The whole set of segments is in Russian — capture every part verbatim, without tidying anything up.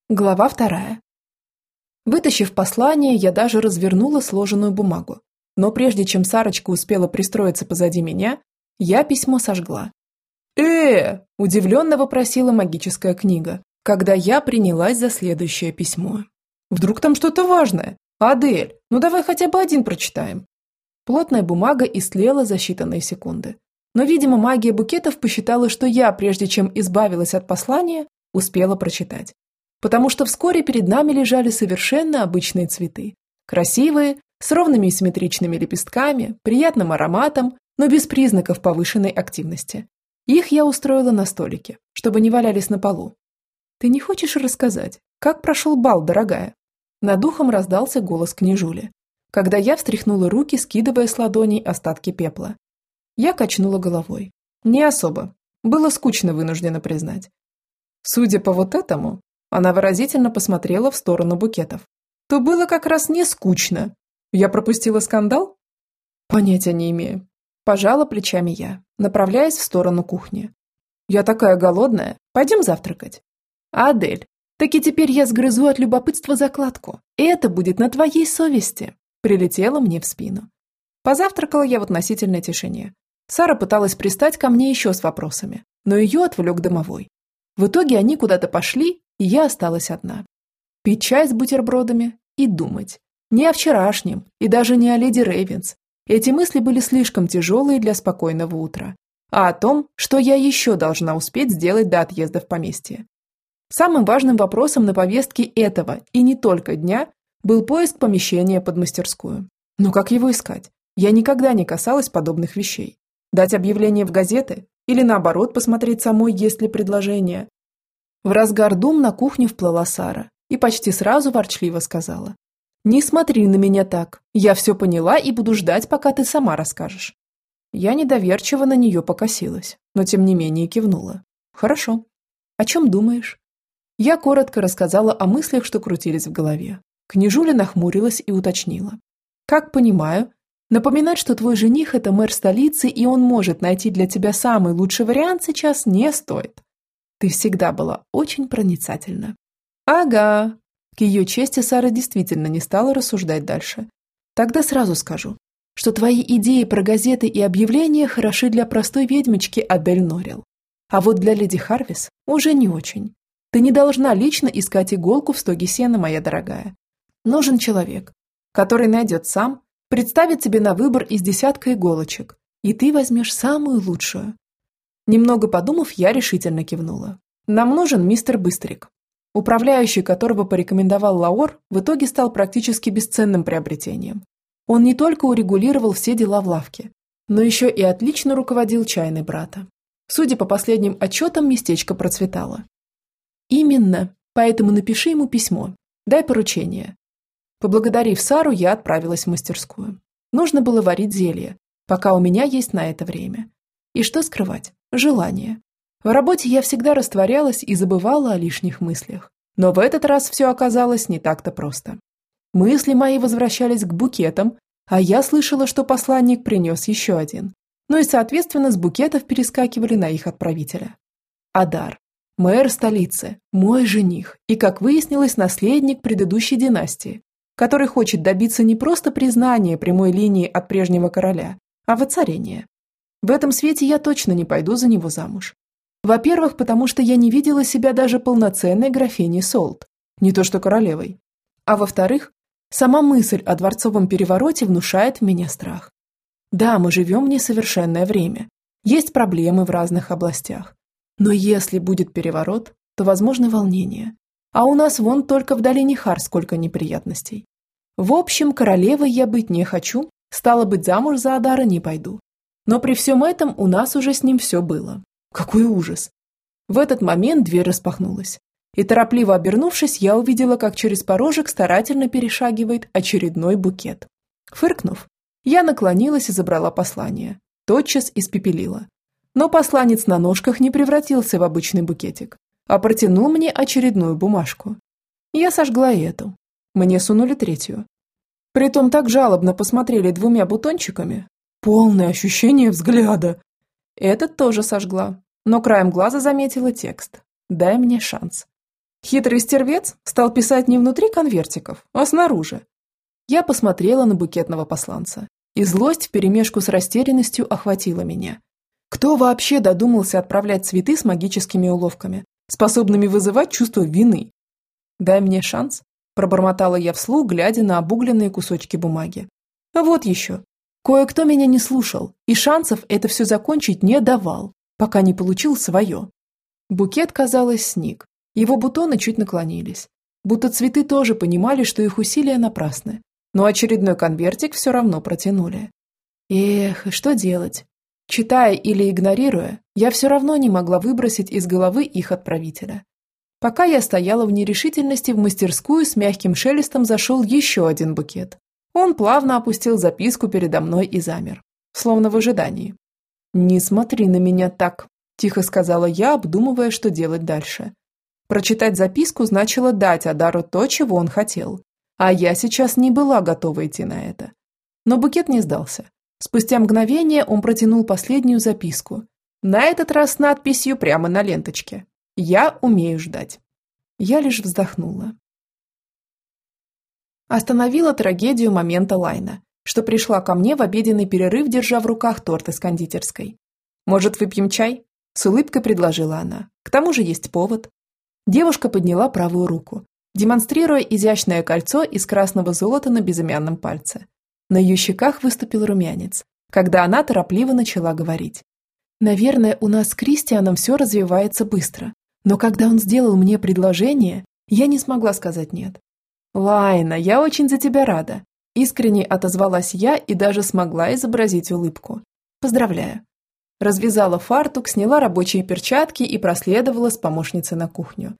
Глава вторая. Вытащив послание, я даже развернула сложенную бумагу. Но прежде чем Сарочка успела пристроиться позади меня, я письмо сожгла. «Э!» – удивленно вопросила магическая книга, когда я принялась за следующее письмо. «Вдруг там что-то важное? Адель, ну давай хотя бы один прочитаем». Плотная бумага истлела за считанные секунды. Но, видимо, магия букетов посчитала, что я, прежде чем избавилась от послания, успела прочитать. Потому что вскоре перед нами лежали совершенно обычные цветы. Красивые, с ровными и симметричными лепестками, приятным ароматом, но без признаков повышенной активности. Их я устроила на столике, чтобы не валялись на полу. «Ты не хочешь рассказать, как прошел бал, дорогая?» Над ухом раздался голос княжули, когда я встряхнула руки, скидывая с ладоней остатки пепла. Я качнула головой. Не особо. Было скучно, вынуждена признать. Судя по вот этому, она выразительно посмотрела в сторону букетов, то было как раз не скучно. Я пропустила скандал? Понятия не имею. Пожала плечами я, направляясь в сторону кухни. Я такая голодная, пойдем завтракать. Адель, так и теперь я сгрызу от любопытства закладку. Это будет на твоей совести. Прилетела мне в спину. Позавтракала я в относительной тишине. Сара пыталась пристать ко мне еще с вопросами, но ее отвлек домовой. В итоге они куда-то пошли, и я осталась одна. Пить чай с бутербродами и думать. Не о вчерашнем, и даже не о леди Рейвенс. Эти мысли были слишком тяжелые для спокойного утра. А о том, что я еще должна успеть сделать до отъезда в поместье. Самым важным вопросом на повестке этого, и не только дня, был поиск помещения под мастерскую. Но как его искать? Я никогда не касалась подобных вещей. Дать объявление в газеты? Или наоборот посмотреть самой, есть ли предложение? В разгар дум на кухню вплыла Сара и почти сразу ворчливо сказала: «Не смотри на меня так, я все поняла и буду ждать, пока ты сама расскажешь». Я недоверчиво на нее покосилась, но тем не менее кивнула. «Хорошо. О чем думаешь?» Я коротко рассказала о мыслях, что крутились в голове. Княжуля нахмурилась и уточнила: «Как понимаю, напоминать, что твой жених – это мэр столицы, и он может найти для тебя самый лучший вариант, сейчас не стоит. Ты всегда была очень проницательна». «Ага». К ее чести Сара действительно не стала рассуждать дальше. «Тогда сразу скажу, что твои идеи про газеты и объявления хороши для простой ведьмочки Адель Норрилл. А вот для леди Харвис уже не очень. Ты не должна лично искать иголку в стоге сена, моя дорогая. Нужен человек, который найдет сам, представит тебе на выбор из десятка иголочек, и ты возьмешь самую лучшую». Немного подумав, я решительно кивнула. «Нам нужен мистер Быстрик». Управляющий, которого порекомендовал Лаор, в итоге стал практически бесценным приобретением. Он не только урегулировал все дела в лавке, но еще и отлично руководил чайной брата. Судя по последним отчетам, местечко процветало. «Именно, поэтому напиши ему письмо, дай поручение». Поблагодарив Сару, я отправилась в мастерскую. Нужно было варить зелье, пока у меня есть на это время. И что скрывать? Желание. В работе я всегда растворялась и забывала о лишних мыслях. Но в этот раз все оказалось не так-то просто. Мысли мои возвращались к букетам, а я слышала, что посланник принес еще один. Ну и, соответственно, с букетов перескакивали на их отправителя. Адар. Мэр столицы, мой жених и, как выяснилось, наследник предыдущей династии, который хочет добиться не просто признания прямой линии от прежнего короля, а воцарения. В этом свете я точно не пойду за него замуж. Во-первых, потому что я не видела себя даже полноценной графиней Солт, не то что королевой. А во-вторых, сама мысль о дворцовом перевороте внушает в меня страх. Да, мы живем в несовершенное время, есть проблемы в разных областях. Но если будет переворот, то возможны волнения. А у нас вон только в долине Хар сколько неприятностей. В общем, королевой я быть не хочу, стало быть, замуж за Адара не пойду. Но при всем этом у нас уже с ним все было. Какой ужас! В этот момент дверь распахнулась. И торопливо обернувшись, я увидела, как через порожек старательно перешагивает очередной букет. Фыркнув, я наклонилась и забрала послание. Тотчас испепелила. Но посланец на ножках не превратился в обычный букетик, а протянул мне очередную бумажку. Я сожгла и эту. Мне сунули третью. Притом так жалобно посмотрели двумя бутончиками. Полное ощущение взгляда. Этот тоже сожгла, но краем глаза заметила текст: «Дай мне шанс». Хитрый стервец стал писать не внутри конвертиков, а снаружи. Я посмотрела на букетного посланца, и злость вперемешку с растерянностью охватила меня. Кто вообще додумался отправлять цветы с магическими уловками, способными вызывать чувство вины? «Дай мне шанс», – пробормотала я вслух, глядя на обугленные кусочки бумаги. А вот еще. Кое-кто меня не слушал, и шансов это все закончить не давал, пока не получил свое. Букет, казалось, сник. Его бутоны чуть наклонились. Будто цветы тоже понимали, что их усилия напрасны. Но очередной конвертик все равно протянули. Эх, что делать? Читая или игнорируя, я все равно не могла выбросить из головы их отправителя. Пока я стояла в нерешительности, в мастерскую с мягким шелестом зашел еще один букет. Он плавно опустил записку передо мной и замер, словно в ожидании. «Не смотри на меня так», – тихо сказала я, обдумывая, что делать дальше. Прочитать записку значило дать Адару то, чего он хотел. А я сейчас не была готова идти на это. Но букет не сдался. Спустя мгновение он протянул последнюю записку. На этот раз с надписью прямо на ленточке. «Я умею ждать». Я лишь вздохнула. Остановила трагедию момента Лайна, что пришла ко мне в обеденный перерыв, держа в руках торт из кондитерской. «Может, выпьем чай?» – с улыбкой предложила она. «К тому же есть повод». Девушка подняла правую руку, демонстрируя изящное кольцо из красного золота на безымянном пальце. На ее щеках выступил румянец, когда она торопливо начала говорить. «Наверное, у нас с Кристианом все развивается быстро, но когда он сделал мне предложение, я не смогла сказать «нет». «Лайна, я очень за тебя рада», – искренне отозвалась я и даже смогла изобразить улыбку. «Поздравляю». Развязала фартук, сняла рабочие перчатки и проследовала с помощницей на кухню.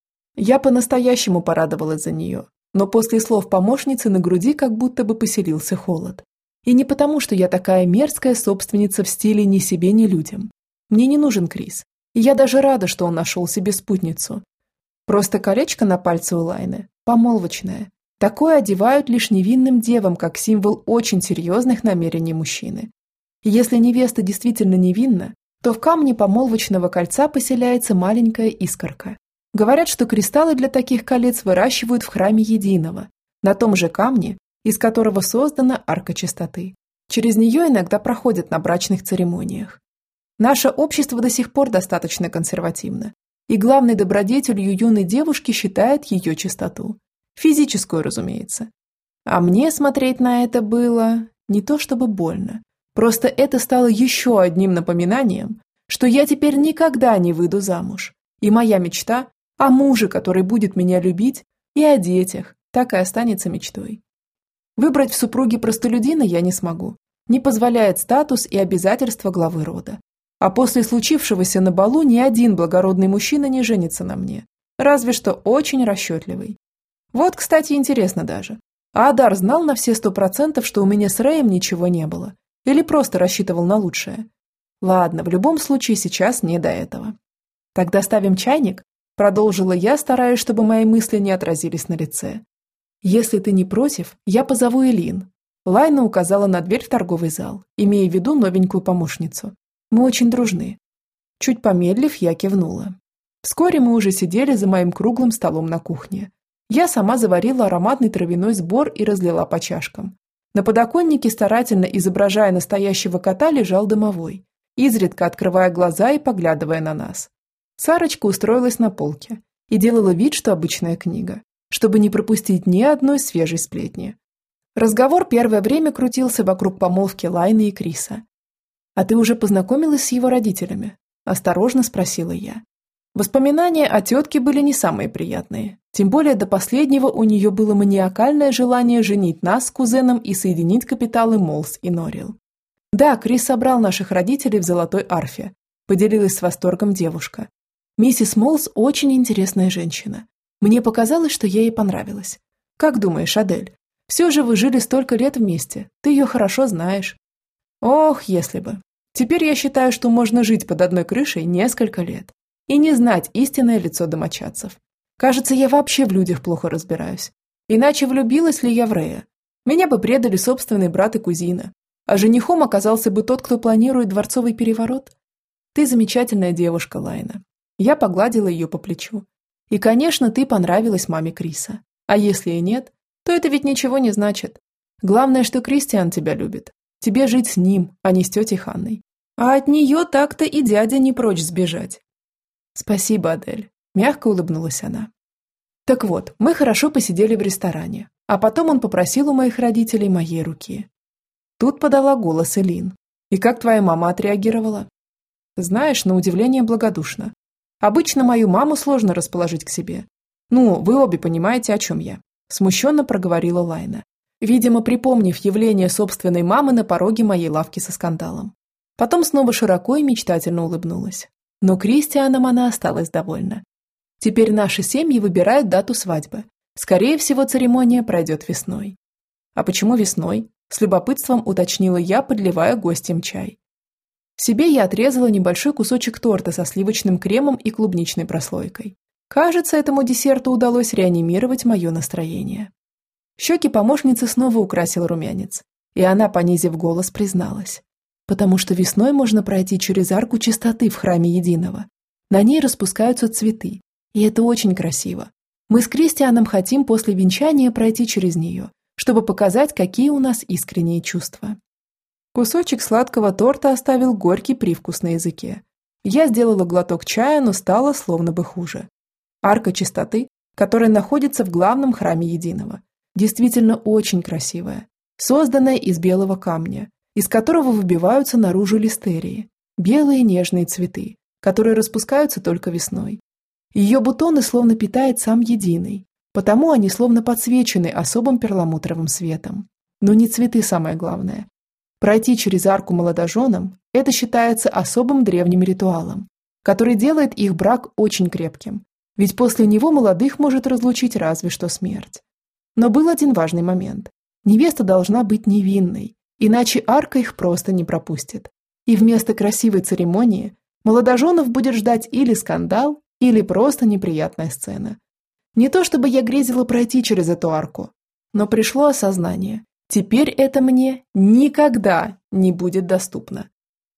Я по-настоящему порадовалась за нее, но после слов помощницы на груди как будто бы поселился холод. И не потому, что я такая мерзкая собственница в стиле ни себе, ни людям. Мне не нужен Крис, и я даже рада, что он нашел себе спутницу. Просто колечко на пальце у Лайны помолвочное. Такое одевают лишь невинным девам, как символ очень серьезных намерений мужчины. И если невеста действительно невинна, то в камне помолвочного кольца поселяется маленькая искорка. Говорят, что кристаллы для таких колец выращивают в храме Единого, на том же камне, из которого создана арка чистоты. Через нее иногда проходят на брачных церемониях. Наше общество до сих пор достаточно консервативно, и главной добродетелью юной девушки считает ее чистоту. Физическую, разумеется. А мне смотреть на это было не то чтобы больно. Просто это стало еще одним напоминанием, что я теперь никогда не выйду замуж. И моя мечта о муже, который будет меня любить, и о детях, так и останется мечтой. Выбрать в супруге простолюдина я не смогу. Не позволяет статус и обязательства главы рода. А после случившегося на балу ни один благородный мужчина не женится на мне. Разве что очень расчетливый. Вот, кстати, интересно даже. А Адар знал на все сто процентов, что у меня с Рэем ничего не было? Или просто рассчитывал на лучшее? Ладно, в любом случае сейчас не до этого. Тогда ставим чайник, продолжила я, стараясь, чтобы мои мысли не отразились на лице. Если ты не против, я позову Элин. Лайна указала на дверь в торговый зал, имея в виду новенькую помощницу. Мы очень дружны. Чуть помедлив, я кивнула. Вскоре мы уже сидели за моим круглым столом на кухне. Я сама заварила ароматный травяной сбор и разлила по чашкам. На подоконнике, старательно изображая настоящего кота, лежал домовой, изредка открывая глаза и поглядывая на нас. Сарочка устроилась на полке и делала вид, что обычная книга, чтобы не пропустить ни одной свежей сплетни. Разговор первое время крутился вокруг помолвки Лайны и Криса. «А ты уже познакомилась с его родителями?» – осторожно спросила я. Воспоминания о тетке были не самые приятные, тем более до последнего у нее было маниакальное желание женить нас с кузеном и соединить капиталы Молс и Норрил. «Да, Крис собрал наших родителей в золотой арфе», – поделилась с восторгом девушка. «Миссис Молс очень интересная женщина. Мне показалось, что ей понравилось. Как думаешь, Адель? Все же вы жили столько лет вместе, ты ее хорошо знаешь». «Ох, если бы. Теперь я считаю, что можно жить под одной крышей несколько лет и не знать истинное лицо домочадцев. Кажется, я вообще в людях плохо разбираюсь. Иначе влюбилась ли я в Рэя? Меня бы предали собственный брат и кузина. А женихом оказался бы тот, кто планирует дворцовый переворот. Ты замечательная девушка, Лайна». Я погладила ее по плечу. И, конечно, ты понравилась маме Криса. А если и нет, то это ведь ничего не значит. Главное, что Кристиан тебя любит. Тебе жить с ним, а не с тетей Ханной. А от нее так-то и дядя не прочь сбежать. Спасибо, Адель. Мягко улыбнулась она. Так вот, мы хорошо посидели в ресторане, а потом он попросил у моих родителей моей руки. Тут подала голос Элин. И как твоя мама отреагировала? Знаешь, на удивление благодушно. Обычно мою маму сложно расположить к себе. Ну, вы обе понимаете, о чем я. Смущенно проговорила Лайна, видимо, припомнив явление собственной мамы на пороге моей лавки со скандалом. Потом снова широко и мечтательно улыбнулась. Но Кристианом она осталась довольна. Теперь наши семьи выбирают дату свадьбы. Скорее всего, церемония пройдет весной. А почему весной? С любопытством уточнила я, подливая гостям чай. Себе я отрезала небольшой кусочек торта со сливочным кремом и клубничной прослойкой. Кажется, этому десерту удалось реанимировать мое настроение. Щеки помощницы снова украсил румянец, и она, понизив голос, призналась. Потому что весной можно пройти через арку чистоты в храме Единого. На ней распускаются цветы, и это очень красиво. Мы с Кристианом хотим после венчания пройти через нее, чтобы показать, какие у нас искренние чувства. Кусочек сладкого торта оставил горький привкус на языке. Я сделала глоток чая, но стало словно бы хуже. Арка чистоты, которая находится в главном храме Единого, действительно очень красивая, созданная из белого камня, из которого выбиваются наружу листерии, белые нежные цветы, которые распускаются только весной. Ее бутоны словно питает сам Единый, потому они словно подсвечены особым перламутровым светом. Но не цветы самое главное. Пройти через арку молодоженам – это считается особым древним ритуалом, который делает их брак очень крепким, ведь после него молодых может разлучить разве что смерть. Но был один важный момент. Невеста должна быть невинной, иначе арка их просто не пропустит. И вместо красивой церемонии молодоженов будет ждать или скандал, или просто неприятная сцена. Не то чтобы я грезила пройти через эту арку, но пришло осознание. Теперь это мне никогда не будет доступно.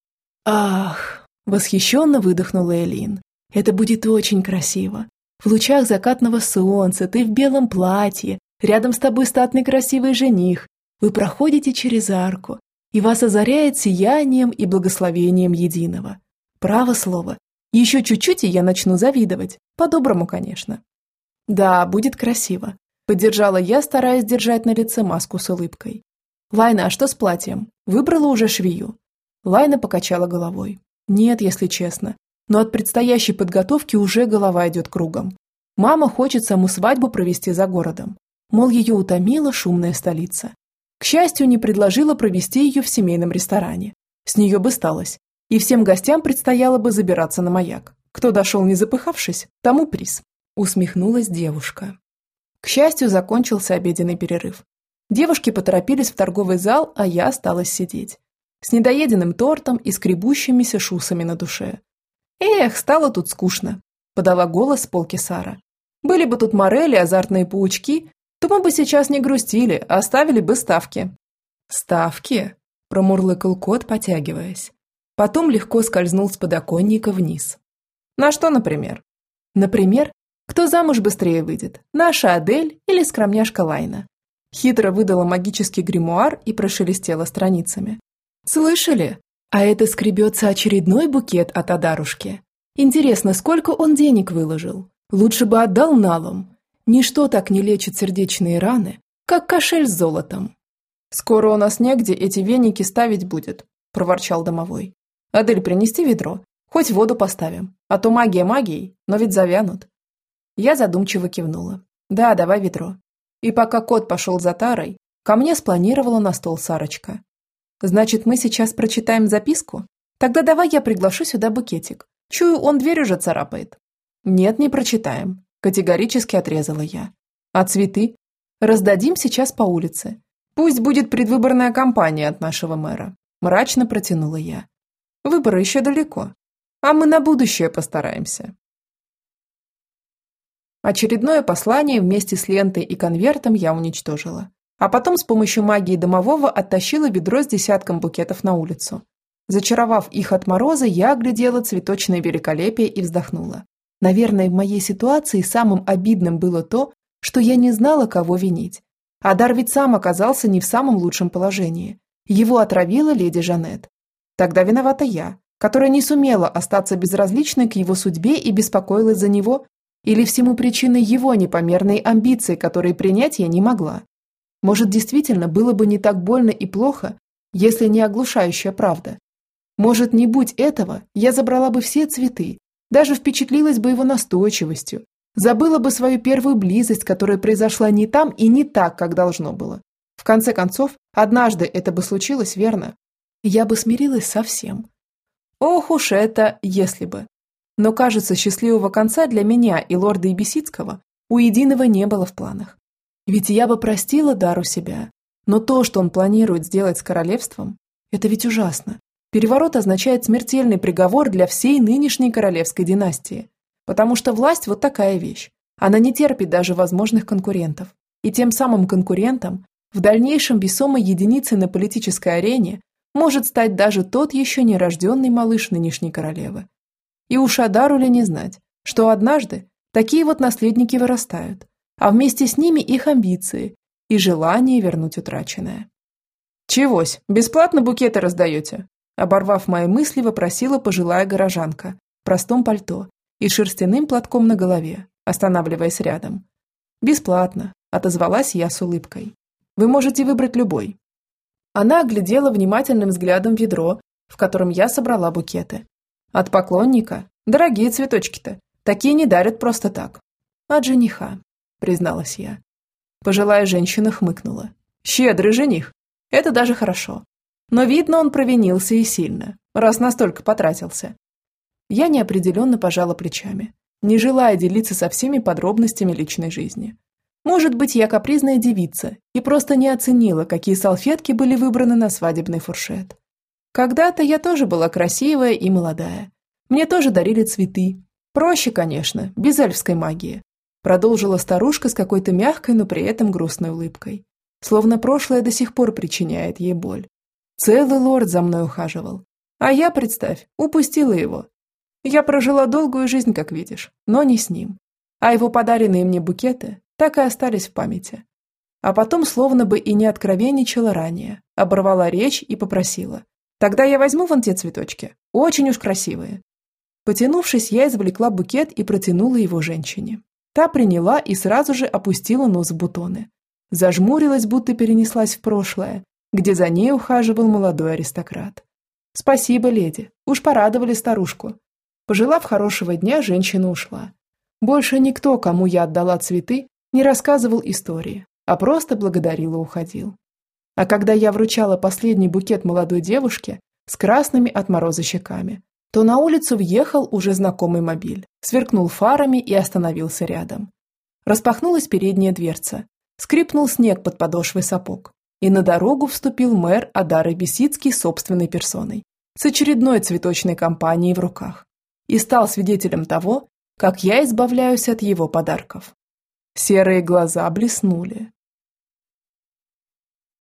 Ах, восхищенно выдохнула Элин. Это будет очень красиво. В лучах закатного солнца ты в белом платье, рядом с тобой статный красивый жених. Вы проходите через арку, и вас озаряет сиянием и благословением Единого. Право слово. Еще чуть-чуть, и я начну завидовать. По-доброму, конечно. Да, будет красиво. Поддержала я, стараясь держать на лице маску с улыбкой. Лайна, а что с платьем? Выбрала уже швею? Лайна покачала головой. Нет, если честно. Но от предстоящей подготовки уже голова идет кругом. Мама хочет саму свадьбу провести за городом. Мол, ее утомила шумная столица. К счастью, не предложила провести ее в семейном ресторане. С нее бы сталось. И всем гостям предстояло бы забираться на маяк. Кто дошел не запыхавшись, тому приз. Усмехнулась девушка. К счастью, закончился обеденный перерыв. Девушки поторопились в торговый зал, а я осталась сидеть. С недоеденным тортом и скребущимися шусами на душе. «Эх, стало тут скучно», – подала голос с полки Сара. «Были бы тут морели, азартные паучки, то мы бы сейчас не грустили, а оставили бы ставки». «Ставки?» – промурлыкал кот, потягиваясь. Потом легко скользнул с подоконника вниз. «На что, например?» «Например, кто замуж быстрее выйдет, наша Адель или скромняшка Лайна?» Хитро выдала магический гримуар и прошелестела страницами. «Слышали? А это скребется очередной букет от Адарушки. Интересно, сколько он денег выложил? Лучше бы отдал налом. Ничто так не лечит сердечные раны, как кошель с золотом». «Скоро у нас негде эти веники ставить будет», – проворчал домовой. «Адель, принести ведро? Хоть воду поставим, а то магия магией, но ведь завянут». Я задумчиво кивнула. «Да, давай ведро». И пока кот пошел за тарой, ко мне спланировала на стол Сарочка. «Значит, мы сейчас прочитаем записку? Тогда давай я приглашу сюда букетик. Чую, он дверь уже царапает». «Нет, не прочитаем», – категорически отрезала я. «А цветы? Раздадим сейчас по улице. Пусть будет предвыборная кампания от нашего мэра», – мрачно протянула я. «Выборы еще далеко, а мы на будущее постараемся». Очередное послание вместе с лентой и конвертом я уничтожила. А потом с помощью магии домового оттащила ведро с десятком букетов на улицу. Зачаровав их от мороза, я оглядела цветочное великолепие и вздохнула. Наверное, в моей ситуации самым обидным было то, что я не знала, кого винить. Адар ведь сам оказался не в самом лучшем положении. Его отравила леди Жанет. Тогда виновата я, которая не сумела остаться безразличной к его судьбе и беспокоилась за него, или всему причиной его непомерной амбиции, которые принять я не могла. Может, действительно было бы не так больно и плохо, если не оглушающая правда. Может, не будь этого, я забрала бы все цветы, даже впечатлилась бы его настойчивостью, забыла бы свою первую близость, которая произошла не там и не так, как должно было. В конце концов, однажды это бы случилось, верно? Я бы смирилась со всем. Ох уж это, если бы. Но, кажется, счастливого конца для меня и лорда Ибисицкого у единого не было в планах. Ведь я бы простила Дару себя. Но то, что он планирует сделать с королевством, это ведь ужасно. Переворот означает смертельный приговор для всей нынешней королевской династии. Потому что власть вот такая вещь. Она не терпит даже возможных конкурентов. И тем самым конкурентом, в дальнейшем весомой единицей на политической арене, может стать даже тот еще нерожденный малыш нынешней королевы. И уж Адару ли не знать, что однажды такие вот наследники вырастают, а вместе с ними их амбиции и желание вернуть утраченное. «Чегось, бесплатно букеты раздаете?» Оборвав мои мысли, вопросила пожилая горожанка в простом пальто и шерстяным платком на голове, останавливаясь рядом. «Бесплатно», – отозвалась я с улыбкой. «Вы можете выбрать любой». Она оглядела внимательным взглядом ведро, в котором я собрала букеты. От поклонника? Дорогие цветочки-то. Такие не дарят просто так. От жениха, призналась я. Пожилая женщина хмыкнула. Щедрый жених. Это даже хорошо. Но видно, он провинился и сильно, раз настолько потратился. Я неопределенно пожала плечами, не желая делиться со всеми подробностями личной жизни. Может быть, я капризная девица и просто не оценила, какие салфетки были выбраны на свадебный фуршет. Когда-то я тоже была красивая и молодая. Мне тоже дарили цветы. Проще, конечно, без эльфской магии. Продолжила старушка с какой-то мягкой, но при этом грустной улыбкой. Словно прошлое до сих пор причиняет ей боль. Целый лорд за мной ухаживал. А я, представь, упустила его. Я прожила долгую жизнь, как видишь, но не с ним. А его подаренные мне букеты так и остались в памяти. А потом, словно бы и не откровенничала ранее, оборвала речь и попросила. Тогда я возьму вон те цветочки, очень уж красивые. Потянувшись, я извлекла букет и протянула его женщине. Та приняла и сразу же опустила нос в бутоны. Зажмурилась, будто перенеслась в прошлое, где за ней ухаживал молодой аристократ. Спасибо, леди, уж порадовали старушку. Пожелав хорошего дня, женщина ушла. Больше никто, кому я отдала цветы, не рассказывал истории, а просто благодарил и уходил. А когда я вручала последний букет молодой девушке с красными от мороза щеками, то на улицу въехал уже знакомый мобиль, сверкнул фарами и остановился рядом. Распахнулась передняя дверца, скрипнул снег под подошвой сапог, и на дорогу вступил мэр Адар Ибисицкий собственной персоной, с очередной цветочной компанией в руках, и стал свидетелем того, как я избавляюсь от его подарков. Серые глаза блеснули,